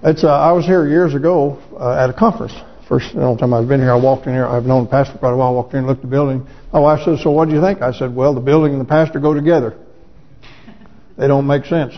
I was here years ago at a conference. First time I've been here, I walked in here. I've known the pastor for quite a while. I walked in and looked at the building. My wife said, "So what do you think?" I said, "Well, the building and the pastor go together. They don't make sense."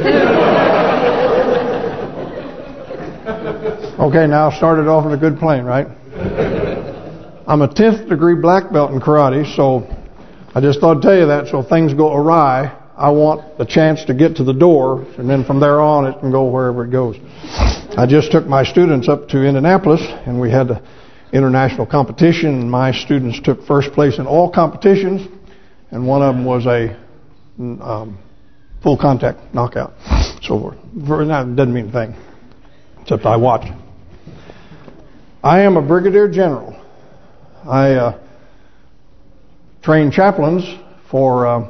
Okay, now I started off with a good plane, right? I'm a 10th degree black belt in karate, so I just thought I'd tell you that. So if things go awry, I want the chance to get to the door, and then from there on it can go wherever it goes. I just took my students up to Indianapolis, and we had an international competition, and my students took first place in all competitions, and one of them was a full contact knockout. So that doesn't mean a thing, except I watched. I am a brigadier general. I train chaplains for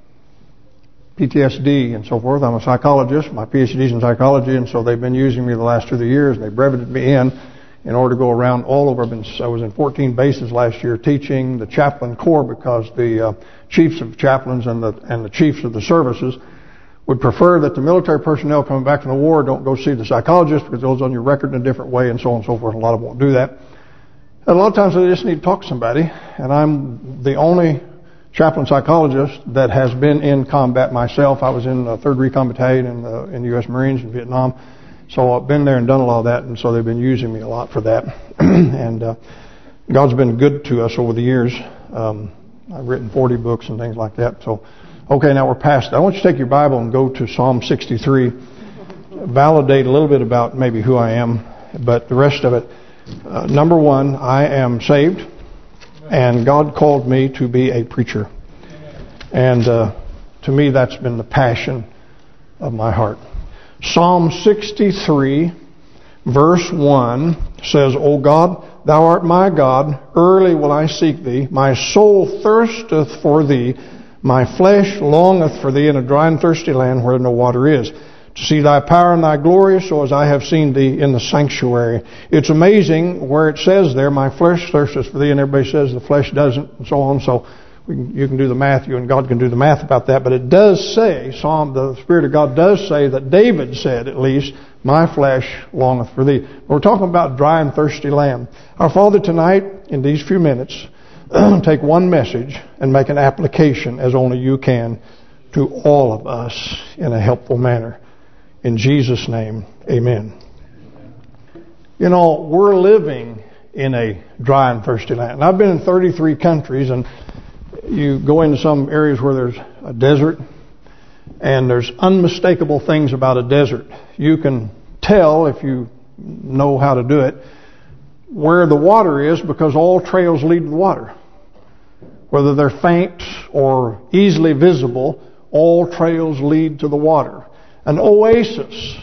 PTSD and so forth. I'm a psychologist. My PhD's in psychology, and so they've been using me the last 2 years. They breveted me in order to go around all over. I was in 14 bases last year teaching the chaplain corps because the chiefs of chaplains and the chiefs of the services would prefer that the military personnel coming back from the war don't go see the psychologist because it goes on your record in a different way and so on and so forth. A lot of them won't do that. And a lot of times they just need to talk to somebody, and I'm the only chaplain psychologist that has been in combat myself. I was in the 3rd Recon Battalion in the U.S. Marines in Vietnam, so I've been there and done a lot of that, and so they've been using me a lot for that. And God's been good to us over the years. I've written 40 books and things like that. So, okay, now we're past that. I want you to take your Bible and go to Psalm 63, validate a little bit about maybe who I am, but the rest of it. Number one, I am saved, and God called me to be a preacher. And to me, that's been the passion of my heart. Psalm 63, verse 1 says, "O God, thou art my God, early will I seek thee. My soul thirsteth for thee, my flesh longeth for thee in a dry and thirsty land where no water is, to see thy power and thy glory, so as I have seen thee in the sanctuary." It's amazing where it says there, "My flesh thirsteth for thee," and everybody says the flesh doesn't, and so on. So you can do the math, you and God can do the math about that. But it does say, the Spirit of God does say that David said, at least, "My flesh longeth for thee." We're talking about dry and thirsty land. Our Father, tonight, in these few minutes, take one message and make an application, as only you can, to all of us in a helpful manner. In Jesus' name, amen. You know, we're living in a dry and thirsty land. And I've been in 33 countries, and you go into some areas where there's a desert, and there's unmistakable things about a desert. You can tell, if you know how to do it, where the water is, because all trails lead to the water. Whether they're faint or easily visible, all trails lead to the water. An oasis.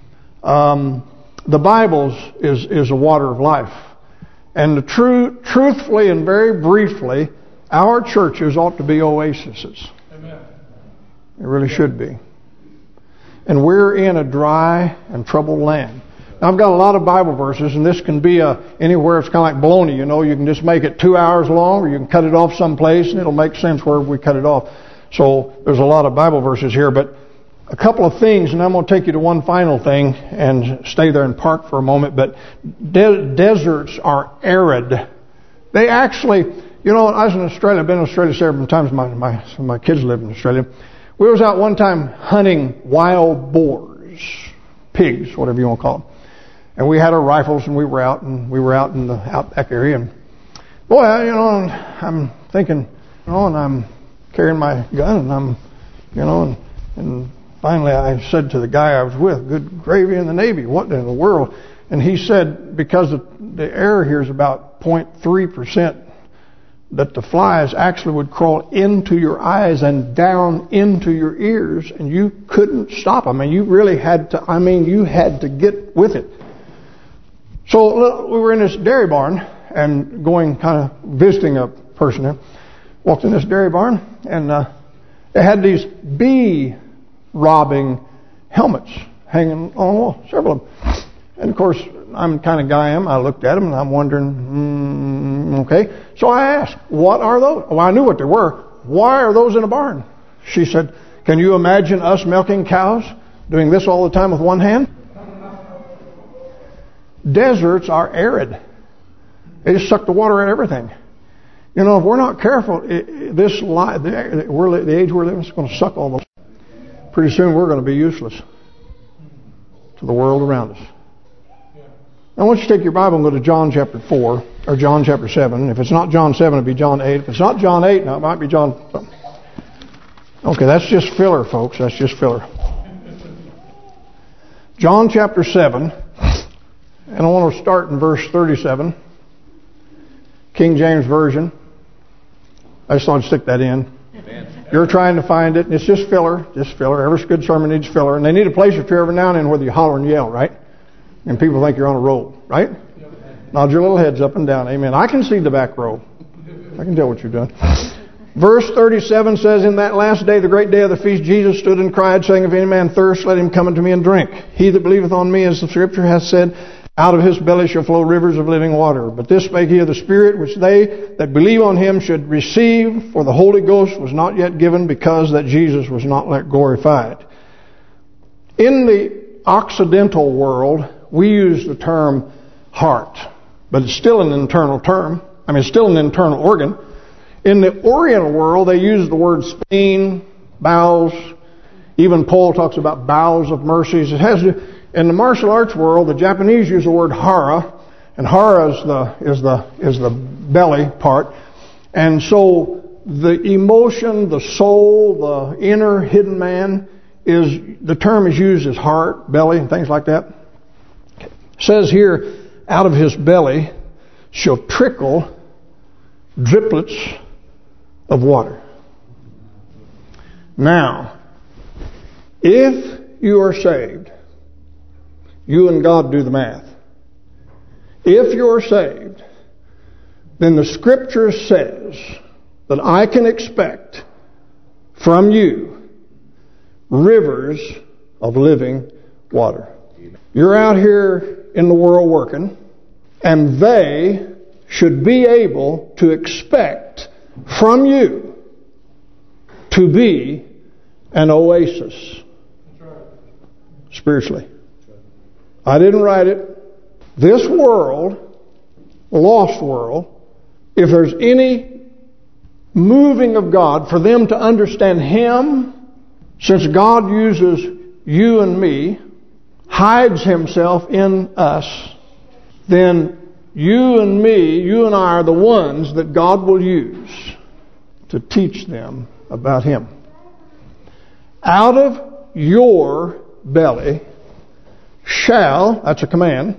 The Bible is a water of life. And truthfully and very briefly, our churches ought to be oases. Amen. It really should be. And we're in a dry and troubled land. Now, I've got a lot of Bible verses, and this can be anywhere. It's kind of like bologna, you know. You can just make it 2 hours long, or you can cut it off someplace, and it'll make sense wherever we cut it off. So there's a lot of Bible verses here, but a couple of things, and I'm going to take you to one final thing and stay there and park for a moment. But deserts are arid. They actually, you know, I was in Australia. I've been in Australia several times. My kids live in Australia. We was out one time hunting wild boars, pigs, whatever you want to call them. And we had our rifles, and we were out in the outback area. And boy, you know, I'm thinking, you know, and I'm carrying my gun, and I'm, you know, and finally I said to the guy I was with, "Good gravy in the Navy, what in the world?" And he said, because the air here is about 0.3%, that the flies actually would crawl into your eyes and down into your ears, and you couldn't stop them. I mean, you really had to get with it. So we were in this dairy barn and going kind of visiting a person there. Walked in this dairy barn, and they had these bee robbing helmets hanging on the wall, several of them. And of course, I'm the kind of guy I looked at them and I'm wondering, okay. So I asked, "What are those?" Well, I knew what they were. "Why are those in a barn?" She said, "Can you imagine us milking cows doing this all the time with one hand?" deserts are arid. They just suck the water out of everything. You know, if we're not careful, the age we're living is going to suck all those. Pretty soon we're going to be useless to the world around us. Now, I want you to take your Bible and go to John chapter 4, or John chapter 7. If it's not John 7, it'll be John 8. If it's not John 8, now it might be John... Okay, that's just filler, folks. That's just filler. John chapter 7, and I want to start in verse 37. King James Version. I just thought I'd stick that in. Amen. You're trying to find it, and it's just filler. Just filler. Every good sermon needs filler. And they need a place or two every now and then where you holler and yell, right? And people think you're on a roll, right? Nod your little heads up and down. Amen. I can see the back row. I can tell what you're doing. Verse 37 says, in that last day, the great day of the feast, Jesus stood and cried, saying, if any man thirst, let him come unto me and drink. He that believeth on me, as the Scripture hath said, out of his belly shall flow rivers of living water. But this spake he of the Spirit, which they that believe on him should receive, for the Holy Ghost was not yet given, because that Jesus was not yet glorified. In the Occidental world, we use the term heart, but it's still an internal term. I mean, it's still an internal organ. In the Oriental world, they use the word spleen, bowels. Even Paul talks about bowels of mercies. It has to... In the martial arts world, the Japanese use the word hara, and hara is the belly part. And so the emotion, the soul, the inner hidden man, the term is used as heart, belly, and things like that. It says here, out of his belly shall trickle driplets of water. Now, if you are saved, you and God do the math. If you're saved, then the Scripture says that I can expect from you rivers of living water. You're out here in the world working, and they should be able to expect from you to be an oasis spiritually. I didn't write it. This world, the lost world, if there's any moving of God for them to understand Him, since God uses you and me, hides Himself in us, then you and me, you and I are the ones that God will use to teach them about Him. Out of your belly shall, that's a command,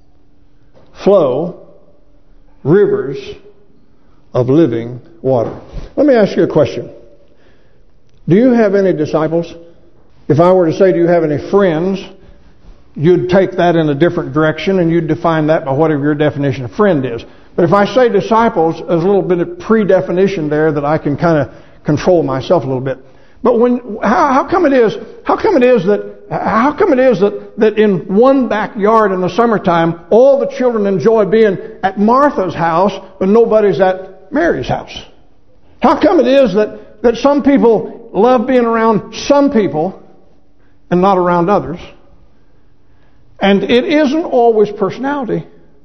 flow rivers of living water. Let me ask you a question. Do you have any disciples? If I were to say, do you have any friends? You'd take that in a different direction, and you'd define that by whatever your definition of friend is. But if I say disciples, there's a little bit of pre-definition there that I can kind of control myself a little bit. But how come it is that in one backyard in the summertime, all the children enjoy being at Martha's house, but nobody's at Mary's house? How come it is that some people love being around some people and not around others? And it isn't always personality.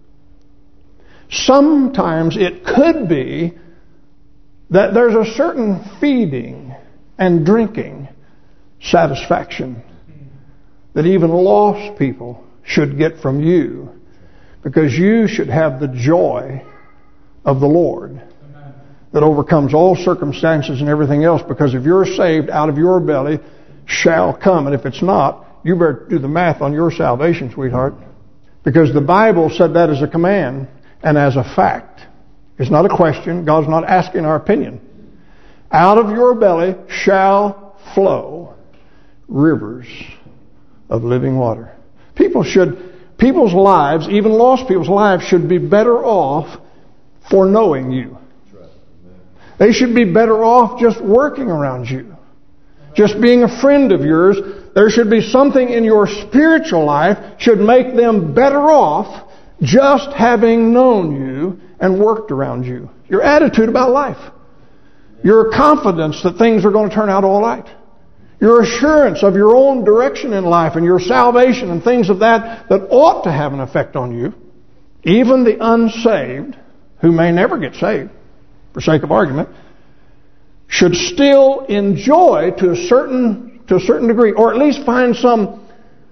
Sometimes it could be that there's a certain feeding and drinking satisfaction that even lost people should get from you, because you should have the joy of the Lord that overcomes all circumstances and everything else. Because if you're saved, out of your belly shall come. And if it's not, you better do the math on your salvation, sweetheart. Because the Bible said that as a command and as a fact. It's not a question. God's not asking our opinion. Out of your belly shall flow rivers of living water. People's lives, even lost people's lives, should be better off for knowing you. They should be better off just working around you, just being a friend of yours. There should be something in your spiritual life should make them better off just having known you and worked around you. Your attitude about life. Your confidence that things are going to turn out all right. your assurance of your own direction in life and your salvation and things of that ought to have an effect on you. Even the unsaved, who may never get saved, for sake of argument, should still enjoy to a certain degree, or at least find some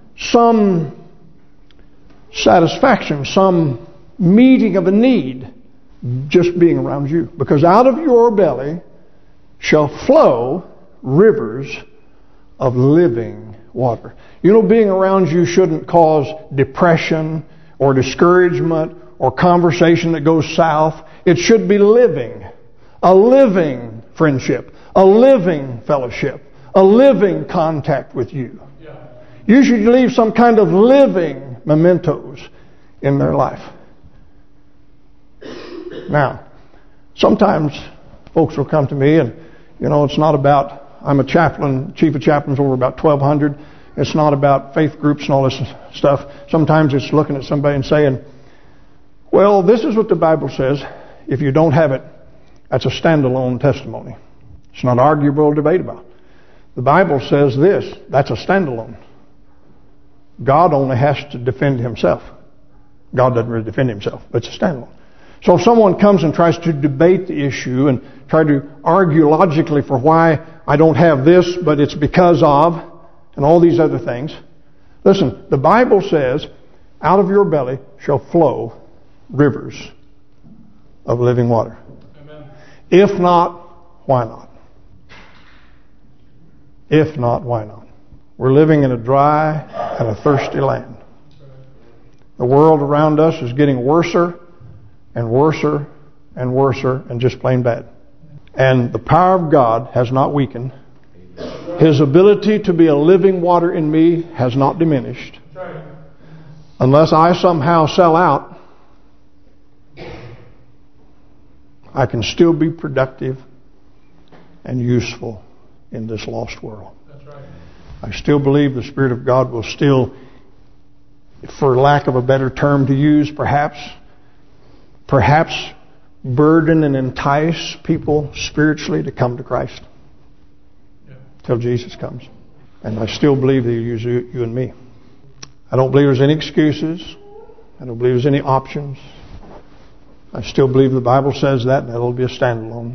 satisfaction, some meeting of a need, just being around you. Because out of your belly shall flow rivers of living water. You know, being around you shouldn't cause depression or discouragement or conversation that goes south. It should be living. A living friendship. A living fellowship. A living contact with you. You should leave some kind of living mementos in their life. Now, sometimes folks will come to me and, it's not about, I'm a chaplain, chief of chaplains over about 1,200. It's not about faith groups and all this stuff. Sometimes it's looking at somebody and saying, well, this is what the Bible says. If you don't have it, that's a standalone testimony. It's not arguable or debate about. The Bible says this, that's a standalone. God only has to defend himself. God doesn't really defend himself, but it's a standalone. So if someone comes and tries to debate the issue and try to argue logically for why I don't have this, but it's because of, and all these other things, listen, the Bible says, out of your belly shall flow rivers of living water. Amen. If not, why not? If not, why not? We're living in a dry and a thirsty land. The world around us is getting worser and worser and worser and just plain bad. And the power of God has not weakened. His ability to be a living water in me has not diminished. Unless I somehow sell out, I can still be productive and useful in this lost world. I still believe the Spirit of God will still, for lack of a better term to use, perhaps burden and entice people spiritually to come to Christ till Jesus comes. And I still believe that He'll use you and me. I don't believe there's any excuses. I don't believe there's any options. I still believe the Bible says that, and that'll be a standalone.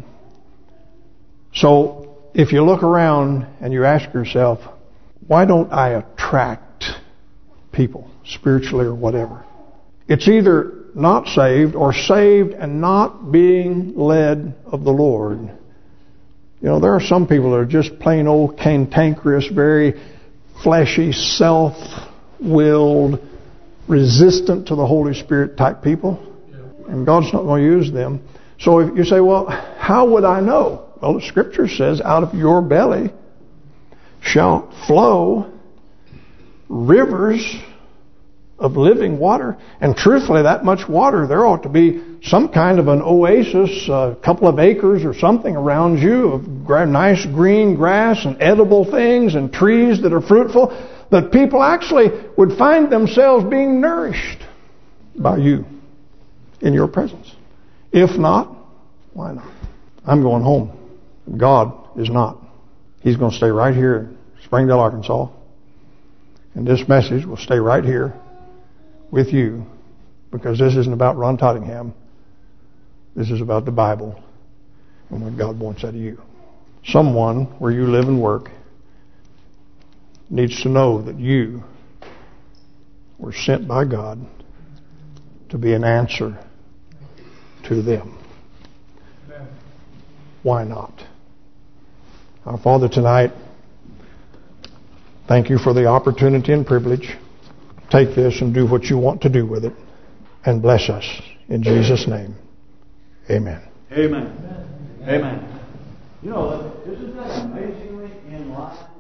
So if you look around and you ask yourself, why don't I attract people spiritually or whatever? It's either not saved or saved and not being led of the Lord. There are some people that are just plain old cantankerous, very fleshy, self-willed, resistant to the Holy Spirit type people. And God's not going to use them. So if you say, well, how would I know? Well, the Scripture says, out of your belly shall flow rivers of living water. And truthfully, that much water, there ought to be some kind of an oasis, a couple of acres or something around you of nice green grass and edible things and trees that are fruitful, that people actually would find themselves being nourished by you in your presence. If not, why not? I'm going home. God is not. He's going to stay right here in Springdale, Arkansas. And this message will stay right here with you, because this isn't about Ron Tottingham. This is about the Bible and what God wants out of you. Someone where you live and work needs to know that you were sent by God to be an answer to them. Amen. Why not? Our Father, tonight, thank you for the opportunity and privilege. Take this and do what you want to do with it, and bless us in Jesus' name. Amen. Amen. Amen. Isn't that amazingly in life?